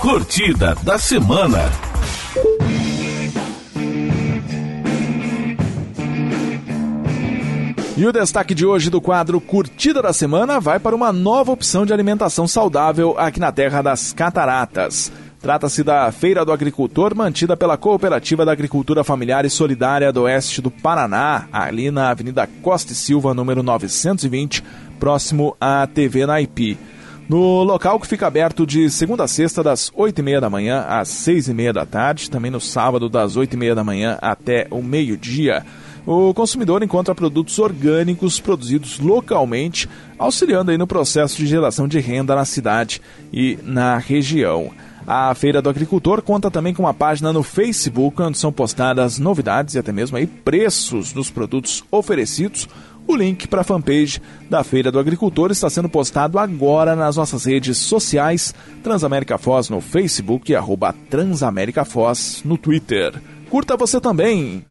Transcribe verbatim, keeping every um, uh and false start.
Curtida da semana. E o destaque de hoje do quadro Curtida da Semana vai para uma nova opção de alimentação saudável aqui na Terra das Cataratas. Trata-se da Feira do Agricultor, mantida pela Cooperativa da Agricultura Familiar e Solidária do Oeste do Paraná, ali na Avenida Costa e Silva, número novecentos e vinte, próximo à T V Naipi. No local, que fica aberto de segunda a sexta, das oito e meia da manhã às seis e meia da tarde, também no sábado, das oito e meia da manhã até o meio-dia. O consumidor encontra produtos orgânicos produzidos localmente, auxiliando aí no processo de geração de renda na cidade e na região. A Feira do Agricultor conta também com uma página no Facebook, onde são postadas novidades e até mesmo aí preços dos produtos oferecidos. O link para a fanpage da Feira do Agricultor está sendo postado agora nas nossas redes sociais, Transamérica Foz no Facebook e arroba Transamérica Foz no Twitter. Curta você também!